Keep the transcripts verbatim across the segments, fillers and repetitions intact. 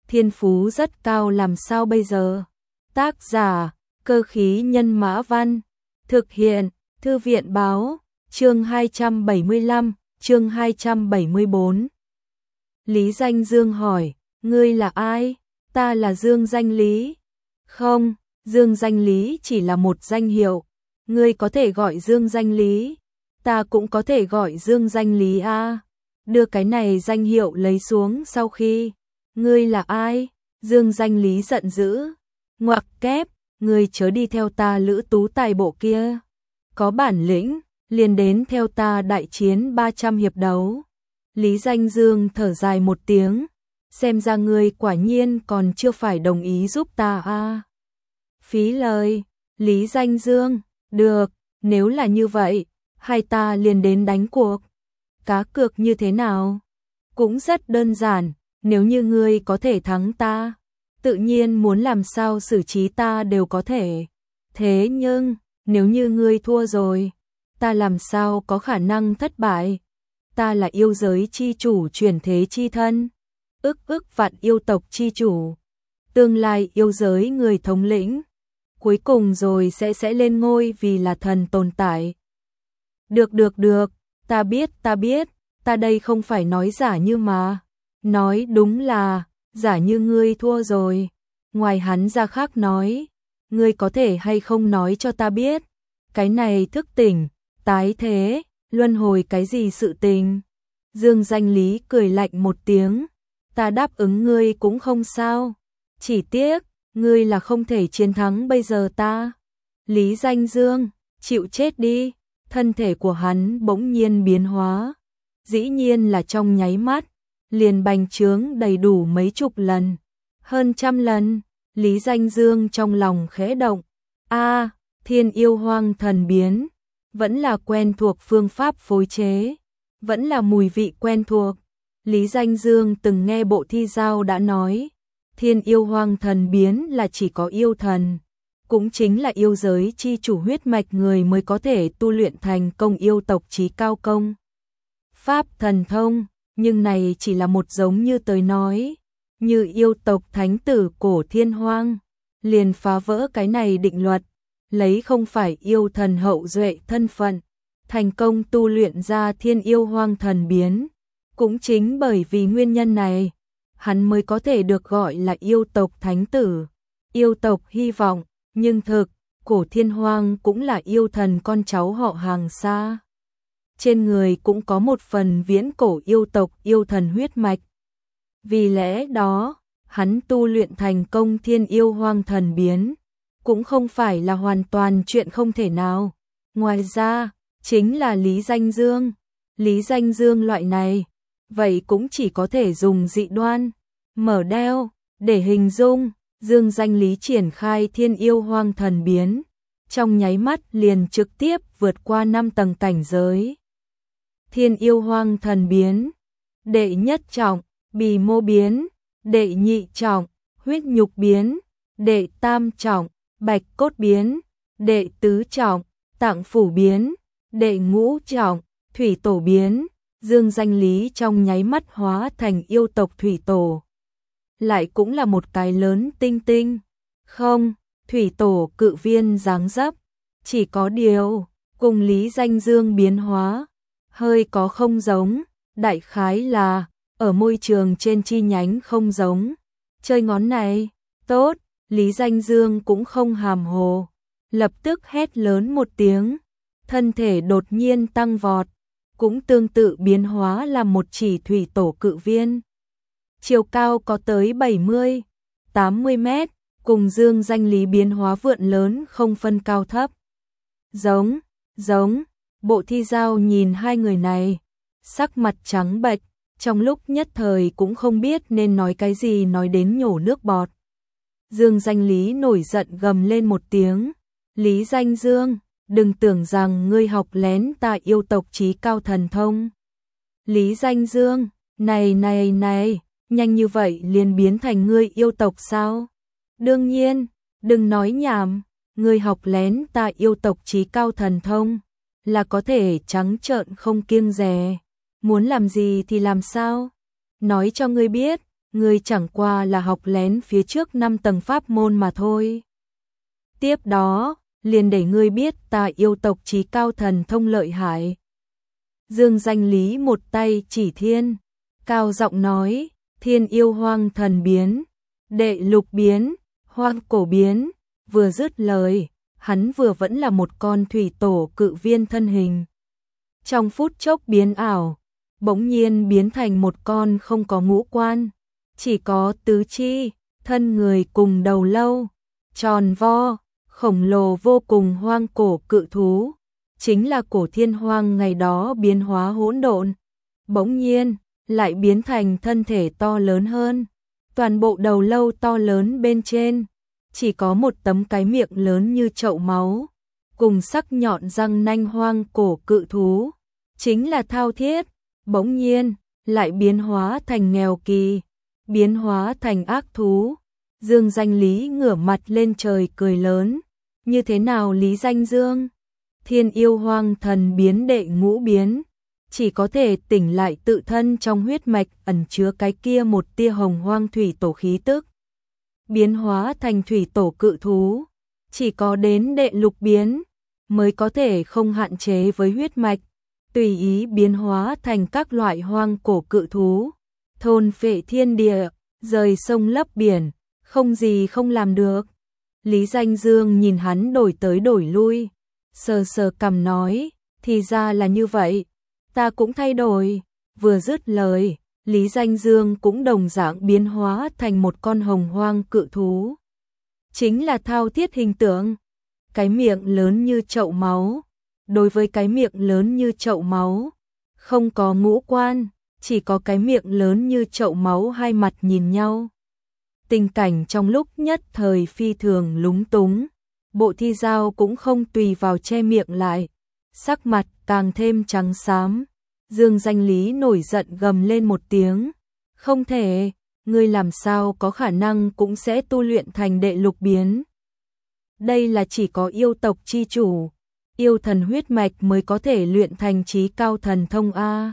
thiên phú rất cao làm sao bây giờ? Tác giả, Cơ khí nhân mã văn. Thực hiện, Thư viện báo, chương hai trăm bảy mươi lăm, chương hai trăm bảy mươi bốn. Lý Danh Dương hỏi, ngươi là ai? Ta là Dương Danh Lý. Không, Dương Danh Lý chỉ là một danh hiệu. Ngươi có thể gọi Dương Danh Lý. Ta cũng có thể gọi Dương Danh Lý a. Đưa cái này danh hiệu lấy xuống sau khi. Ngươi là ai? Dương Danh Lý giận dữ. Ngoặc kép, ngươi chớ đi theo ta lữ tú tài bộ kia. Có bản lĩnh, liền đến theo ta đại chiến ba trăm hiệp đấu. Lý Danh Dương thở dài một tiếng. Xem ra ngươi quả nhiên còn chưa phải đồng ý giúp ta a. Phí lời, Lý Danh Dương, được, nếu là như vậy, hai ta liền đến đánh cuộc. Cá cược như thế nào? Cũng rất đơn giản, nếu như ngươi có thể thắng ta, tự nhiên muốn làm sao xử trí ta đều có thể. Thế nhưng, nếu như ngươi thua rồi, ta làm sao có khả năng thất bại? Ta là yêu giới chi chủ chuyển thế chi thân, ức ức vạn yêu tộc chi chủ, tương lai yêu giới người thống lĩnh, cuối cùng rồi sẽ sẽ lên ngôi vì là thần tồn tại. Được được được, ta biết ta biết, ta đây không phải nói giả như mà. Nói đúng là, giả như ngươi thua rồi. Ngoài hắn ra khác nói, ngươi có thể hay không nói cho ta biết, cái này thức tỉnh, tái thế, luân hồi cái gì sự tình? Dương Danh Lý cười lạnh một tiếng, ta đáp ứng ngươi cũng không sao, chỉ tiếc, ngươi là không thể chiến thắng bây giờ ta. Lý Danh Dương, chịu chết đi, thân thể của hắn bỗng nhiên biến hóa, dĩ nhiên là trong nháy mắt, liền bành trướng đầy đủ mấy chục lần, hơn trăm lần. Lý Danh Dương trong lòng khẽ động, a, Thiên Yêu Hoang Thần biến, vẫn là quen thuộc phương pháp phối chế, vẫn là mùi vị quen thuộc. Lý Danh Dương từng nghe Bộ Thi Giao đã nói, Thiên Yêu Hoang Thần biến là chỉ có yêu thần, cũng chính là yêu giới chi chủ huyết mạch người mới có thể tu luyện thành công yêu tộc chí cao công pháp thần thông, nhưng này chỉ là một giống như tới nói, như yêu tộc thánh tử cổ Thiên Hoang, liền phá vỡ cái này định luật, lấy không phải yêu thần hậu duệ thân phận, thành công tu luyện ra Thiên Yêu Hoang Thần biến. Cũng chính bởi vì nguyên nhân này, hắn mới có thể được gọi là yêu tộc thánh tử, yêu tộc hy vọng, nhưng thực, cổ Thiên Hoang cũng là yêu thần con cháu họ hàng xa. Trên người cũng có một phần viễn cổ yêu tộc yêu thần huyết mạch. Vì lẽ đó, hắn tu luyện thành công Thiên Yêu Hoang Thần biến, cũng không phải là hoàn toàn chuyện không thể nào. Ngoài ra, chính là Lý Danh Dương. Lý Danh Dương loại này, vậy cũng chỉ có thể dùng dị đoan, mở đeo, để hình dung. Dương Danh Lý triển khai Thiên Yêu Hoang Thần biến, trong nháy mắt liền trực tiếp vượt qua năm tầng cảnh giới. Thiên Yêu Hoang Thần biến, đệ nhất trọng, bì mô biến, đệ nhị trọng, huyết nhục biến, đệ tam trọng, bạch cốt biến, đệ tứ trọng, tạng phủ biến, đệ ngũ trọng, thủy tổ biến. Dương Danh Lý trong nháy mắt hóa thành yêu tộc thủy tổ. Lại cũng là một cái lớn tinh tinh. Không, thủy tổ cự viên dáng dấp, chỉ có điều, cùng Lý Danh Dương biến hóa, hơi có không giống, đại khái là, ở môi trường trên chi nhánh không giống. Chơi ngón này, tốt, Lý Danh Dương cũng không hàm hồ, lập tức hét lớn một tiếng, thân thể đột nhiên tăng vọt, cũng tương tự biến hóa làm một chỉ thủy tổ cự viên. Chiều cao có tới bảy mươi, tám mươi mét, cùng Dương Danh Lý biến hóa vượn lớn không phân cao thấp. Giống, giống, Bộ Thi Giao nhìn hai người này, sắc mặt trắng bệch, trong lúc nhất thời cũng không biết nên nói cái gì nói đến nhổ nước bọt. Dương Danh Lý nổi giận gầm lên một tiếng, Lý Danh Dương, đừng tưởng rằng ngươi học lén ta yêu tộc chí cao thần thông. Lý Danh Dương, này này này, nhanh như vậy liền biến thành ngươi yêu tộc sao? Đương nhiên, đừng nói nhảm, ngươi học lén ta yêu tộc chí cao thần thông, là có thể trắng trợn không kiêng dè, muốn làm gì thì làm sao? Nói cho ngươi biết, ngươi chẳng qua là học lén phía trước năm tầng pháp môn mà thôi. Tiếp đó, liền để ngươi biết ta yêu tộc trí cao thần thông lợi hại. Dương Danh Lý một tay chỉ thiên, cao giọng nói, thiên yêu hoang thần biến, đệ lục biến, hoang cổ biến, vừa dứt lời, hắn vừa vẫn là một con thủy tổ cự viên thân hình. Trong phút chốc biến ảo, bỗng nhiên biến thành một con không có ngũ quan, chỉ có tứ chi, thân người cùng đầu lâu, tròn vo, khổng lồ vô cùng hoang cổ cự thú, chính là cổ thiên hoang ngày đó biến hóa hỗn độn, bỗng nhiên lại biến thành thân thể to lớn hơn, toàn bộ đầu lâu to lớn bên trên, chỉ có một tấm cái miệng lớn như chậu máu, cùng sắc nhọn răng nanh hoang cổ cự thú, chính là Thao Thiết, bỗng nhiên lại biến hóa thành nghèo kỳ, biến hóa thành ác thú. Dương Danh Lý ngửa mặt lên trời cười lớn, như thế nào Lý Danh Dương? Thiên yêu hoang thần biến đệ ngũ biến, chỉ có thể tỉnh lại tự thân trong huyết mạch ẩn chứa cái kia một tia hồng hoang thủy tổ khí tức. Biến hóa thành thủy tổ cự thú, chỉ có đến đệ lục biến mới có thể không hạn chế với huyết mạch, tùy ý biến hóa thành các loại hoang cổ cự thú, thôn phệ thiên địa, rời sông lấp biển, không gì không làm được. Lý Danh Dương nhìn hắn đổi tới đổi lui, sờ sờ cằm nói, thì ra là như vậy, ta cũng thay đổi. Vừa dứt lời, Lý Danh Dương cũng đồng dạng biến hóa thành một con hồng hoang cự thú. Chính là Thao Thiết hình tượng, cái miệng lớn như chậu máu. Đối với cái miệng lớn như chậu máu, không có ngũ quan, chỉ có cái miệng lớn như chậu máu hai mặt nhìn nhau. Tình cảnh trong lúc nhất thời phi thường lúng túng, Bộ Thi Giao cũng không tùy vào che miệng lại, sắc mặt càng thêm trắng xám. Dương Danh Lý nổi giận gầm lên một tiếng, không thể, ngươi làm sao có khả năng cũng sẽ tu luyện thành đệ lục biến. Đây là chỉ có yêu tộc chi chủ, yêu thần huyết mạch mới có thể luyện thành trí cao thần thông A.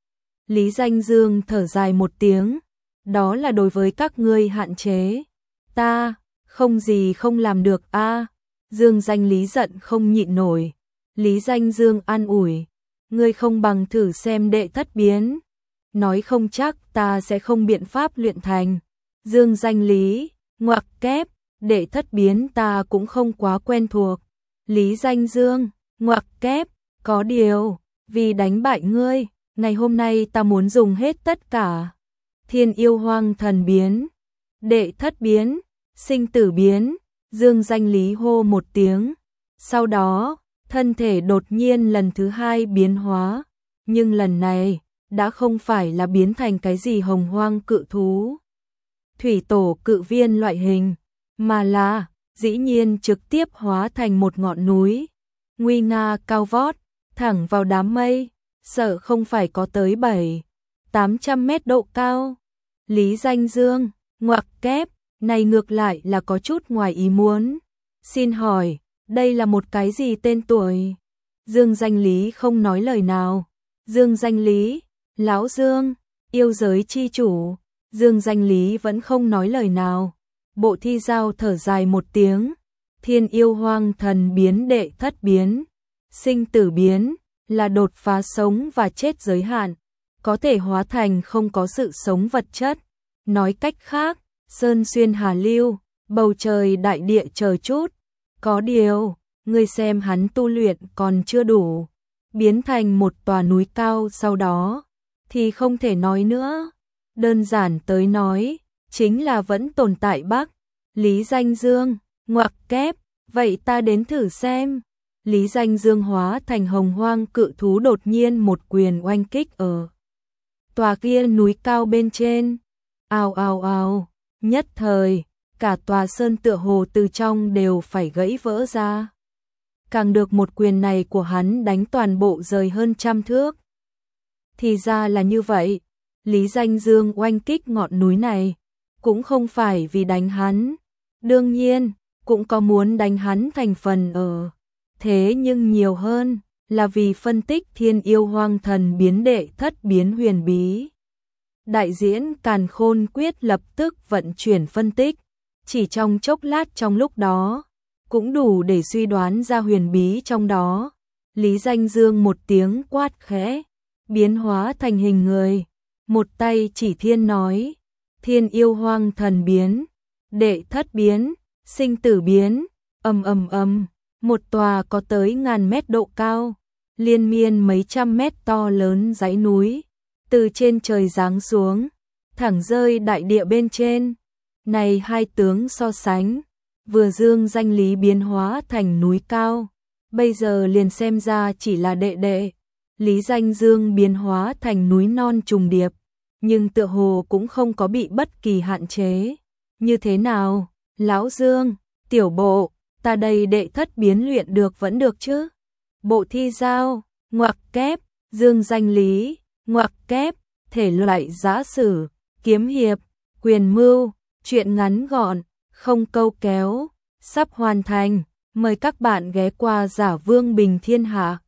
Lý Danh Dương thở dài một tiếng, đó là đối với các ngươi hạn chế, ta không gì không làm được A. Dương Danh Lý giận không nhịn nổi, Lý Danh Dương an ủi, ngươi không bằng thử xem đệ thất biến, nói không chắc ta sẽ không biện pháp luyện thành. Dương Danh Lý, ngoặc kép, đệ thất biến ta cũng không quá quen thuộc. Lý Danh Dương, ngoặc kép, có điều, vì đánh bại ngươi, ngày hôm nay ta muốn dùng hết tất cả. Thiên yêu hoang thần biến, đệ thất biến, sinh tử biến, Dương Danh Lý hô một tiếng, sau đó, thân thể đột nhiên lần thứ hai biến hóa, nhưng lần này, đã không phải là biến thành cái gì hồng hoang cự thú, thủy tổ cự viên loại hình, mà là, dĩ nhiên trực tiếp hóa thành một ngọn núi, nguy nga cao vót, thẳng vào đám mây, sợ không phải có tới bảy, tám trăm mét độ cao. Lý Danh Dương, ngoặc kép, này ngược lại là có chút ngoài ý muốn. Xin hỏi, đây là một cái gì tên tuổi? Dương Danh Lý không nói lời nào. Dương Danh Lý, lão Dương, yêu giới chi chủ. Dương Danh Lý vẫn không nói lời nào. Bộ Thi Giao thở dài một tiếng. Thiên yêu hoang thần biến đệ thất biến, sinh tử biến, là đột phá sống và chết giới hạn, có thể hóa thành không có sự sống vật chất. Nói cách khác, sơn xuyên hà lưu, bầu trời đại địa chờ chút. Có điều, ngươi xem hắn tu luyện còn chưa đủ, biến thành một tòa núi cao sau đó, thì không thể nói nữa. Đơn giản tới nói, chính là vẫn tồn tại Bắc. Lý Danh Dương, ngoặc kép, vậy ta đến thử xem. Lý Danh Dương hóa thành hồng hoang cự thú đột nhiên một quyền oanh kích ở tòa kia núi cao bên trên. Ào ào ào, nhất thời, cả tòa sơn tựa hồ từ trong đều phải gãy vỡ ra. Càng được một quyền này của hắn đánh toàn bộ rời hơn trăm thước. Thì ra là như vậy, Lý Danh Dương oanh kích ngọn núi này, cũng không phải vì đánh hắn. Đương nhiên, cũng có muốn đánh hắn thành phần ở. Thế nhưng nhiều hơn, là vì phân tích thiên yêu hoang thần biến đệ thất biến huyền bí. Đại diễn Càn Khôn Quyết lập tức vận chuyển phân tích, chỉ trong chốc lát trong lúc đó, cũng đủ để suy đoán ra huyền bí trong đó. Lý Danh Dương một tiếng quát khẽ, biến hóa thành hình người, một tay chỉ thiên nói, thiên yêu hoang thần biến, đệ thất biến, sinh tử biến, ầm ầm ầm, một tòa có tới ngàn mét độ cao, liên miên mấy trăm mét to lớn dãy núi, từ trên trời giáng xuống, thẳng rơi đại địa bên trên. Này hai tướng so sánh, vừa dương danh Lý biến hóa thành núi cao, bây giờ liền xem ra chỉ là đệ đệ. Lý Danh Dương biến hóa thành núi non trùng điệp, nhưng tựa hồ cũng không có bị bất kỳ hạn chế. Như thế nào, Lão Dương, tiểu bộ, ta đây đệ thất biến luyện được vẫn được chứ? Bộ thi giao, ngoặc kép, dương danh Lý, ngoặc kép, thể loại giã sử, kiếm hiệp, quyền mưu, truyện ngắn gọn, không câu kéo, sắp hoàn thành. Mời các bạn ghé qua Giả Vương Bình Thiên Hạ.